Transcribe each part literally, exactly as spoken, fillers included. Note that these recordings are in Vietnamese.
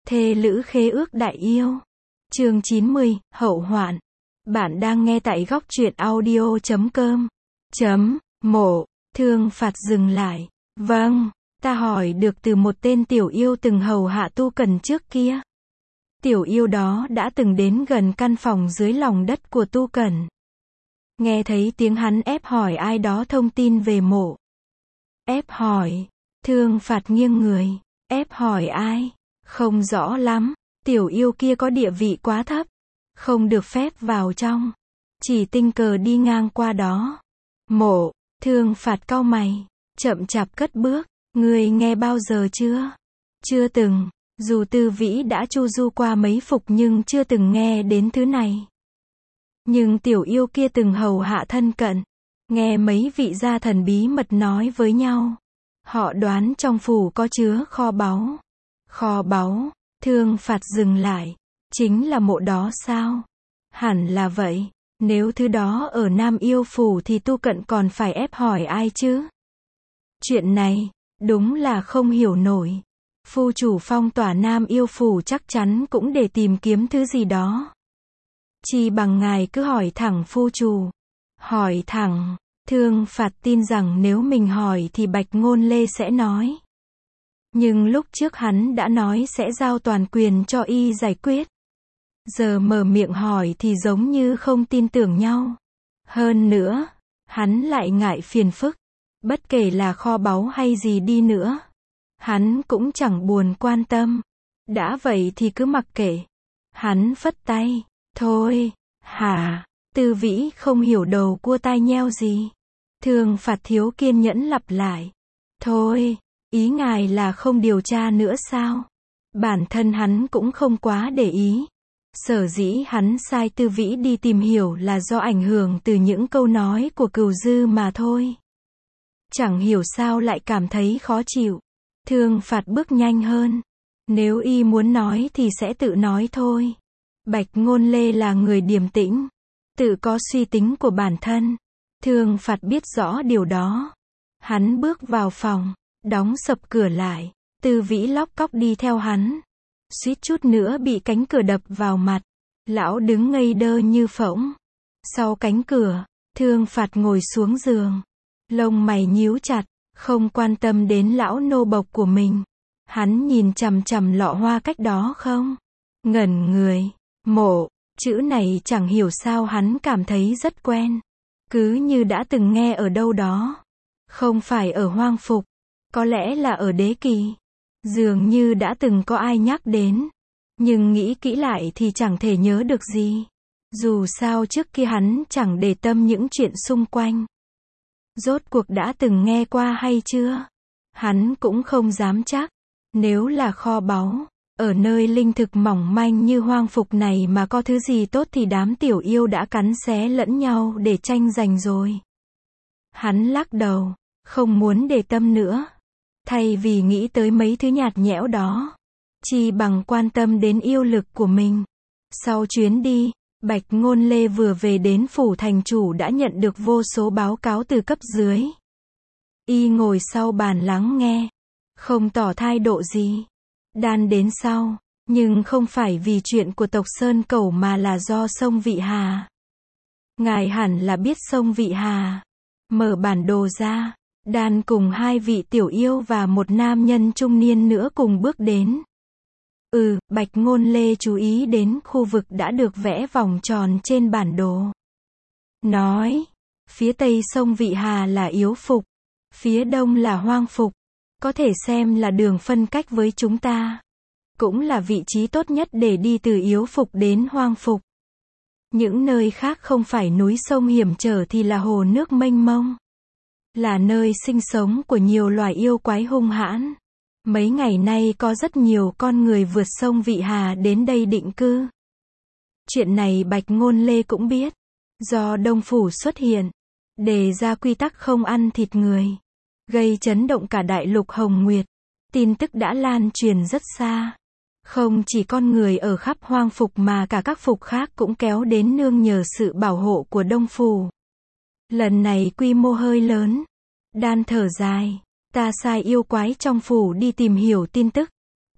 Thê lữ khế ước đại yêu. Chương chín mươi, hậu hoạn. Bạn đang nghe tại góc truyện audio chấm com. Chấm, mộ, Thương Phạt dừng lại. Vâng, ta hỏi được từ một tên tiểu yêu từng hầu hạ Tu Cần trước kia. Tiểu yêu đó đã từng đến gần căn phòng dưới lòng đất của Tu Cần. Nghe thấy tiếng hắn ép hỏi ai đó thông tin về mộ. Ép hỏi. Thương Phạt nghiêng người. Ép hỏi ai? Không rõ lắm. Tiểu yêu kia có địa vị quá thấp. Không được phép vào trong. Chỉ tình cờ đi ngang qua đó. Mộ. Thương Phạt cau mày. Chậm chạp cất bước. Người nghe bao giờ chưa? Chưa từng. Dù Tư Vĩ đã chu du qua mấy phục nhưng chưa từng nghe đến thứ này. Nhưng tiểu yêu kia từng hầu hạ thân cận. Nghe mấy vị gia thần bí mật nói với nhau. Họ đoán trong phủ có chứa kho báu. Kho báu. Thương Phạt dừng lại. Chính là mộ đó sao? Hẳn là vậy. Nếu thứ đó ở Nam Yêu Phủ thì Tu Cận còn phải ép hỏi ai chứ? Chuyện này, đúng là không hiểu nổi. Phu chủ phong tỏa Nam Yêu Phủ chắc chắn cũng để tìm kiếm thứ gì đó. Chi bằng ngài cứ hỏi thẳng phu chủ. Hỏi thẳng. Thương Phạt tin rằng nếu mình hỏi thì Bạch Ngôn Lê sẽ nói. Nhưng lúc trước hắn đã nói sẽ giao toàn quyền cho y giải quyết. Giờ mở miệng hỏi thì giống như không tin tưởng nhau. Hơn nữa, hắn lại ngại phiền phức. Bất kể là kho báu hay gì đi nữa. Hắn cũng chẳng buồn quan tâm. Đã vậy thì cứ mặc kệ. Hắn phất tay. Thôi, hả? Tư Vĩ không hiểu đầu cua tai nheo gì. Thương Phạt thiếu kiên nhẫn lặp lại. Thôi, ý ngài là không điều tra nữa sao? Bản thân hắn cũng không quá để ý. Sở dĩ hắn sai Tư Vĩ đi tìm hiểu là do ảnh hưởng từ những câu nói của Cừu Dư mà thôi. Chẳng hiểu sao lại cảm thấy khó chịu. Thương Phạt bước nhanh hơn. Nếu y muốn nói thì sẽ tự nói thôi. Bạch Ngôn Lê là người điềm tĩnh. Tự có suy tính của bản thân. Thương Phạt biết rõ điều đó. Hắn bước vào phòng. Đóng sập cửa lại. Tư Vĩ lóc cóc đi theo hắn. Suýt chút nữa bị cánh cửa đập vào mặt. Lão đứng ngây đơ như phỗng. Sau cánh cửa, Thương Phạt ngồi xuống giường. Lông mày nhíu chặt, không quan tâm đến lão nô bộc của mình. Hắn nhìn chằm chằm lọ hoa cách đó không? Ngẩn người. Mộ. Chữ này chẳng hiểu sao hắn cảm thấy rất quen. Cứ như đã từng nghe ở đâu đó. Không phải ở Hoang Phục. Có lẽ là ở Đế Kỳ. Dường như đã từng có ai nhắc đến. Nhưng nghĩ kỹ lại thì chẳng thể nhớ được gì. Dù sao trước kia hắn chẳng để tâm những chuyện xung quanh. Rốt cuộc đã từng nghe qua hay chưa? Hắn cũng không dám chắc. Nếu là kho báu, ở nơi linh thực mỏng manh như Hoang Phục này mà có thứ gì tốt thì đám tiểu yêu đã cắn xé lẫn nhau để tranh giành rồi. Hắn lắc đầu, không muốn để tâm nữa. Thay vì nghĩ tới mấy thứ nhạt nhẽo đó, chi bằng quan tâm đến yêu lực của mình. Sau chuyến đi, Bạch Ngôn Lê vừa về đến phủ thành chủ đã nhận được vô số báo cáo từ cấp dưới. Y ngồi sau bàn lắng nghe, không tỏ thái độ gì. Đan đến sau, nhưng không phải vì chuyện của tộc Sơn Cẩu mà là do sông Vị Hà. Ngài hẳn là biết sông Vị Hà. Mở bản đồ ra. Đan cùng hai vị tiểu yêu và một nam nhân trung niên nữa cùng bước đến. Ừ, Bạch Ngôn Lê chú ý đến khu vực đã được vẽ vòng tròn trên bản đồ. Nói, phía tây sông Vị Hà là Yếu Phục, phía đông là Hoang Phục. Có thể xem là đường phân cách với chúng ta. Cũng là vị trí tốt nhất để đi từ Yếu Phục đến Hoang Phục. Những nơi khác không phải núi sông hiểm trở thì là hồ nước mênh mông. Là nơi sinh sống của nhiều loài yêu quái hung hãn. Mấy ngày nay có rất nhiều con người vượt sông Vị Hà đến đây định cư. Chuyện này Bạch Ngôn Lê cũng biết. Do Đông Phủ xuất hiện, đề ra quy tắc không ăn thịt người, gây chấn động cả đại lục Hồng Nguyệt. Tin tức đã lan truyền rất xa. Không chỉ con người ở khắp Hoang Phục mà cả các phục khác cũng kéo đến nương nhờ sự bảo hộ của Đông Phủ. Lần này quy mô hơi lớn. Đan thở dài. Ta sai yêu quái trong phủ đi tìm hiểu tin tức.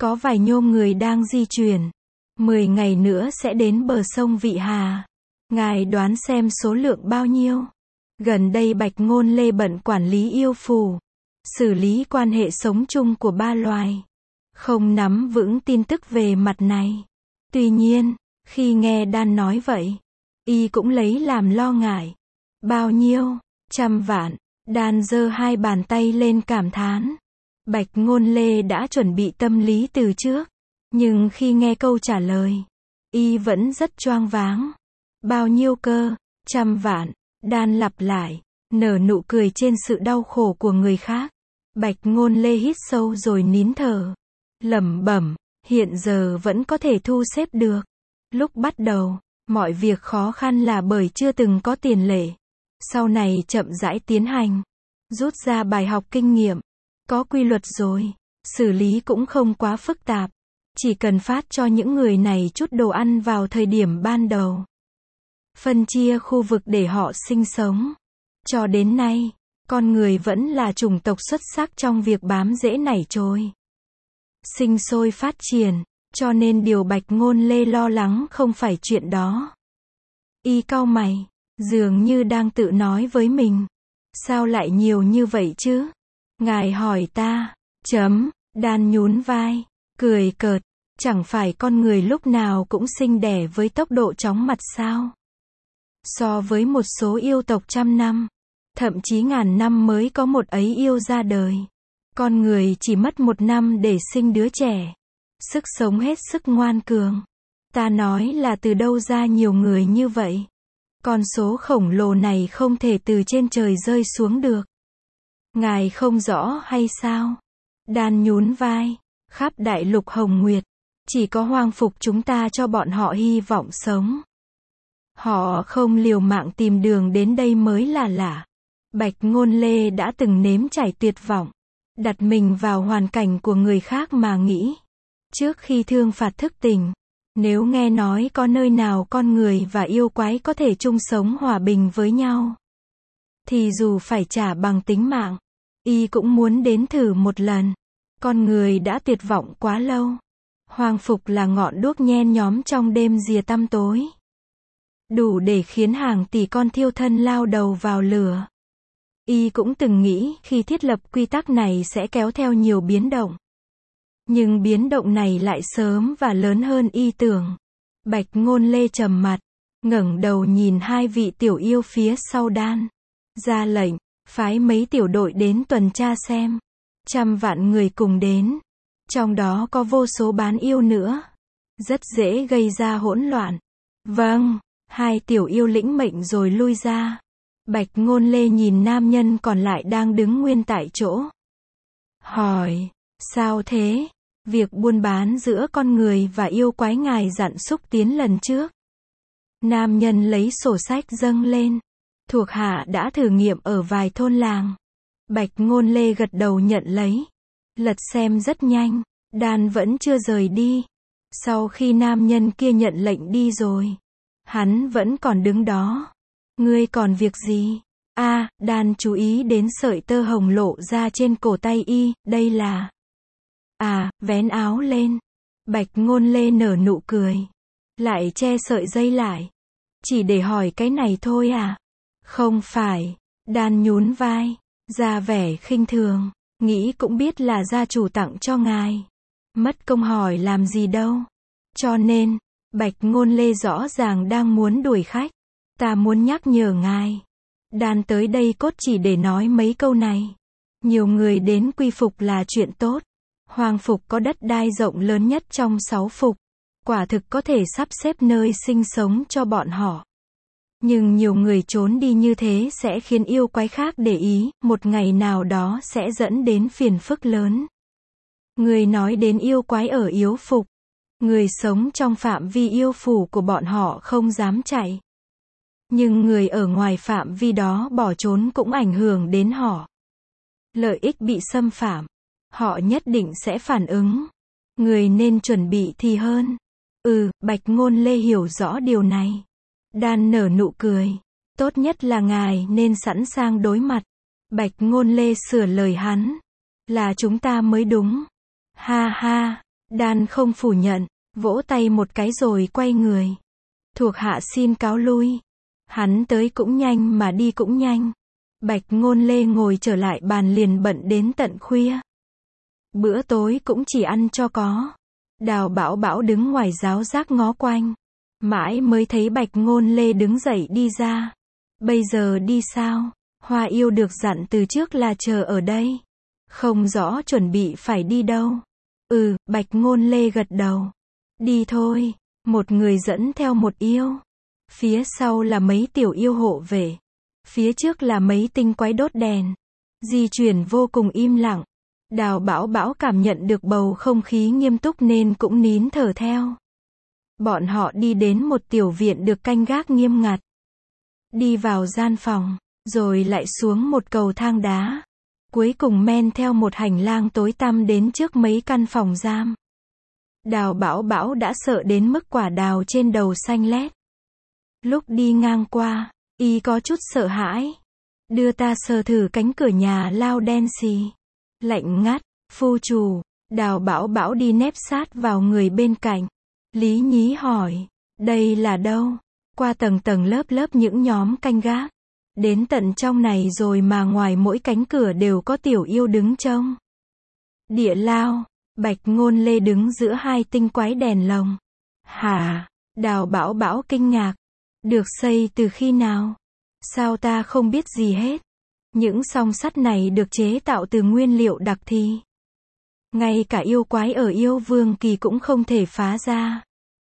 Có vài nhôm người đang di chuyển. Mười ngày nữa sẽ đến bờ sông Vị Hà. Ngài đoán xem số lượng bao nhiêu? Gần đây Bạch Ngôn Lê bận quản lý yêu phù, xử lý quan hệ sống chung của ba loài. Không nắm vững tin tức về mặt này. Tuy nhiên, khi nghe Đan nói vậy, y cũng lấy làm lo ngại. Bao nhiêu? Trăm vạn. Đan giơ hai bàn tay lên cảm thán. Bạch Ngôn Lê đã chuẩn bị tâm lý từ trước. Nhưng khi nghe câu trả lời, y vẫn rất choáng váng. Bao nhiêu cơ? Trăm vạn. Đan lặp lại, nở nụ cười trên sự đau khổ của người khác. Bạch Ngôn Lê hít sâu rồi nín thở. Lẩm bẩm, hiện giờ vẫn có thể thu xếp được. Lúc bắt đầu, mọi việc khó khăn là bởi chưa từng có tiền lệ. Sau này chậm rãi tiến hành, rút ra bài học kinh nghiệm. Có quy luật rồi, xử lý cũng không quá phức tạp. Chỉ cần phát cho những người này chút đồ ăn vào thời điểm ban đầu. Phân chia khu vực để họ sinh sống. Cho đến nay, con người vẫn là chủng tộc xuất sắc trong việc bám rễ nảy trôi, sinh sôi phát triển, cho nên điều Bạch Ngôn Lê lo lắng không phải chuyện đó. Y cau mày, dường như đang tự nói với mình. Sao lại nhiều như vậy chứ? Ngài hỏi ta. Chấm, Đan nhún vai, cười cợt. Chẳng phải con người lúc nào cũng sinh đẻ với tốc độ chóng mặt sao? So với một số yêu tộc trăm năm, thậm chí ngàn năm mới có một ấy yêu ra đời. Con người chỉ mất một năm để sinh đứa trẻ. Sức sống hết sức ngoan cường. Ta nói là từ đâu ra nhiều người như vậy? Con số khổng lồ này không thể từ trên trời rơi xuống được. Ngài không rõ hay sao? Đan nhún vai. Khắp đại lục Hồng Nguyệt, chỉ có Hoang Phục chúng ta cho bọn họ hy vọng sống. Họ không liều mạng tìm đường đến đây mới là lạ. Bạch Ngôn Lê đã từng nếm trải tuyệt vọng, đặt mình vào hoàn cảnh của người khác mà nghĩ. Trước khi thương phạt thức tỉnh, nếu nghe nói có nơi nào con người và yêu quái có thể chung sống hòa bình với nhau, thì dù phải trả bằng tính mạng, y cũng muốn đến thử một lần. Con người đã tuyệt vọng quá lâu. Hoang Phục là ngọn đuốc nhen nhóm trong đêm rìa tăm tối, đủ để khiến hàng tỷ con thiêu thân lao đầu vào lửa. Y cũng từng nghĩ khi thiết lập quy tắc này sẽ kéo theo nhiều biến động. Nhưng biến động này lại sớm và lớn hơn y tưởng. Bạch Ngôn Lê trầm mặt, ngẩng đầu nhìn hai vị tiểu yêu phía sau Đan. Ra lệnh, phái mấy tiểu đội đến tuần tra xem. Trăm vạn người cùng đến. Trong đó có vô số bán yêu nữa. Rất dễ gây ra hỗn loạn. Vâng, hai tiểu yêu lĩnh mệnh rồi lui ra. Bạch Ngôn Lê nhìn nam nhân còn lại đang đứng nguyên tại chỗ. Hỏi, sao thế? Việc buôn bán giữa con người và yêu quái ngài dặn xúc tiến lần trước. Nam nhân lấy sổ sách dâng lên. Thuộc hạ đã thử nghiệm ở vài thôn làng. Bạch Ngôn Lê gật đầu nhận lấy. Lật xem rất nhanh. Đan vẫn chưa rời đi. Sau khi nam nhân kia nhận lệnh đi rồi, hắn vẫn còn đứng đó. Ngươi còn việc gì? A, à, Đan chú ý đến sợi tơ hồng lộ ra trên cổ tay y, đây là... À, vén áo lên. Bạch Ngôn Lê nở nụ cười. Lại che sợi dây lại. Chỉ để hỏi cái này thôi à? Không phải. Đan nhún vai, ra vẻ khinh thường. Nghĩ cũng biết là gia chủ tặng cho ngài. Mất công hỏi làm gì đâu. Cho nên, Bạch Ngôn Lê rõ ràng đang muốn đuổi khách. Ta muốn nhắc nhở ngài. Đan tới đây cốt chỉ để nói mấy câu này. Nhiều người đến quy phục là chuyện tốt. Hoang Phục có đất đai rộng lớn nhất trong sáu phục. Quả thực có thể sắp xếp nơi sinh sống cho bọn họ. Nhưng nhiều người trốn đi như thế sẽ khiến yêu quái khác để ý, một ngày nào đó sẽ dẫn đến phiền phức lớn. Người nói đến yêu quái ở yếu phục. Người sống trong phạm vi yêu phủ của bọn họ không dám chạy. Nhưng người ở ngoài phạm vi đó bỏ trốn cũng ảnh hưởng đến họ. Lợi ích bị xâm phạm, họ nhất định sẽ phản ứng. Người nên chuẩn bị thì hơn. Ừ, Bạch Ngôn Lê hiểu rõ điều này. Đan nở nụ cười. Tốt nhất là ngài nên sẵn sàng đối mặt. Bạch Ngôn Lê sửa lời hắn. Là chúng ta mới đúng. Ha ha, Đan không phủ nhận, vỗ tay một cái rồi quay người. Thuộc hạ xin cáo lui. Hắn tới cũng nhanh mà đi cũng nhanh. Bạch Ngôn Lê ngồi trở lại bàn liền bận đến tận khuya. Bữa tối cũng chỉ ăn cho có. Đào Bảo Bảo đứng ngoài ráo rác ngó quanh. Mãi mới thấy Bạch Ngôn Lê đứng dậy đi ra. Bây giờ đi sao? Hoa Yêu được dặn từ trước là chờ ở đây. Không rõ chuẩn bị phải đi đâu. Ừ, Bạch Ngôn Lê gật đầu. Đi thôi. Một người dẫn theo một yêu. Phía sau là mấy tiểu yêu hộ vệ. Phía trước là mấy tinh quái đốt đèn. Di chuyển vô cùng im lặng. Đào Bảo Bảo cảm nhận được bầu không khí nghiêm túc nên cũng nín thở theo. Bọn họ đi đến một tiểu viện được canh gác nghiêm ngặt. Đi vào gian phòng, rồi lại xuống một cầu thang đá. Cuối cùng men theo một hành lang tối tăm đến trước mấy căn phòng giam. Đào Bảo Bảo đã sợ đến mức quả đào trên đầu xanh lét. Lúc đi ngang qua, y có chút sợ hãi. Đưa ta sờ thử cánh cửa nhà lao đen xì. Lạnh ngắt, phu chủ. Đào Bảo Bảo đi nép sát vào người bên cạnh. Lý Nhí hỏi, đây là đâu? Qua tầng tầng lớp lớp những nhóm canh gác. Đến tận trong này rồi mà ngoài mỗi cánh cửa đều có tiểu yêu đứng trông. Địa lao. Bạch Ngôn Lê đứng giữa hai tinh quái đèn lồng. Hả? Đào Bảo Bảo kinh ngạc. Được xây từ khi nào? Sao ta không biết gì hết? Những song sắt này được chế tạo từ nguyên liệu đặc thi. Ngay cả yêu quái ở Yêu Vương Kỳ cũng không thể phá ra.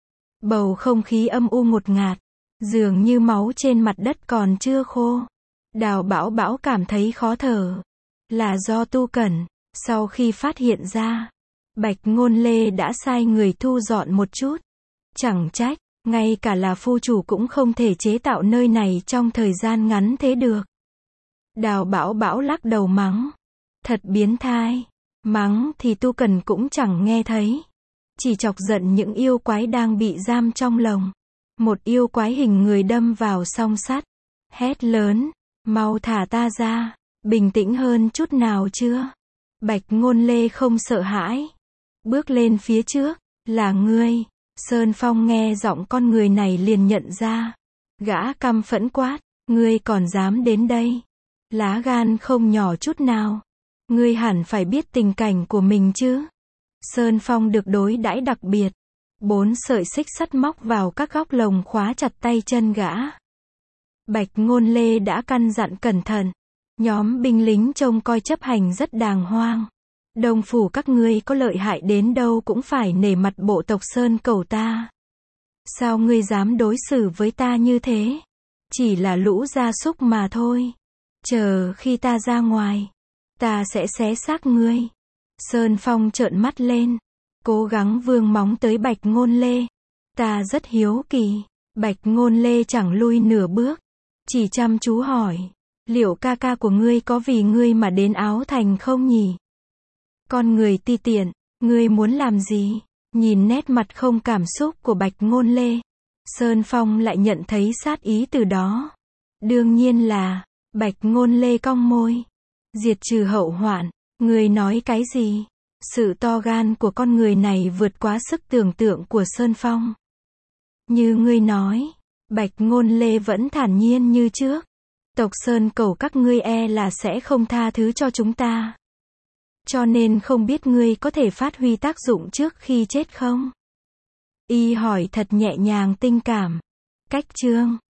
Bầu không khí âm u ngột ngạt. Dường như máu trên mặt đất còn chưa khô. Đào Bảo Bảo cảm thấy khó thở. Là do Tu Cẩn. Sau khi phát hiện ra, Bạch Ngôn Lê đã sai người thu dọn một chút. Chẳng trách, ngay cả là phu chủ cũng không thể chế tạo nơi này trong thời gian ngắn thế được. Đào Bảo Bảo lắc đầu mắng. Thật biến thái. Mắng thì Tu Cẩn cũng chẳng nghe thấy. Chỉ chọc giận những yêu quái đang bị giam trong lồng. Một yêu quái hình người đâm vào song sắt. Hét lớn. Mau thả ta ra. Bình tĩnh hơn chút nào chưa? Bạch Ngôn Lê không sợ hãi. Bước lên phía trước. Là ngươi. Sơn Phong nghe giọng con người này liền nhận ra. Gã căm phẫn quát. Ngươi còn dám đến đây? Lá gan không nhỏ chút nào. Ngươi hẳn phải biết tình cảnh của mình chứ. Sơn Phong được đối đãi đặc biệt. Bốn sợi xích sắt móc vào các góc lồng khóa chặt tay chân gã. Bạch Ngôn Lê đã căn dặn cẩn thận. Nhóm binh lính trông coi chấp hành rất đàng hoàng. Đồng phủ các ngươi có lợi hại đến đâu cũng phải nể mặt bộ tộc Sơn Cẩu ta. Sao ngươi dám đối xử với ta như thế? Chỉ là lũ gia súc mà thôi. Chờ khi ta ra ngoài, ta sẽ xé xác ngươi. Sơn Phong trợn mắt lên, cố gắng vươn móng tới Bạch Ngôn Lê. Ta rất hiếu kỳ. Bạch Ngôn Lê chẳng lui nửa bước, chỉ chăm chú hỏi, liệu ca ca của ngươi có vì ngươi mà đến Áo Thành không nhỉ? Con người ti tiện, ngươi muốn làm gì? Nhìn nét mặt không cảm xúc của Bạch Ngôn Lê, Sơn Phong lại nhận thấy sát ý từ đó. Đương nhiên là, Bạch Ngôn Lê cong môi. Diệt trừ hậu hoạn, ngươi nói cái gì? Sự to gan của con người này vượt quá sức tưởng tượng của Sơn Phong. Như ngươi nói, Bạch Ngôn Lê vẫn thản nhiên như trước. Tộc Sơn Cẩu các ngươi e là sẽ không tha thứ cho chúng ta. Cho nên không biết ngươi có thể phát huy tác dụng trước khi chết không? Y hỏi thật nhẹ nhàng tinh cảm. Cách chương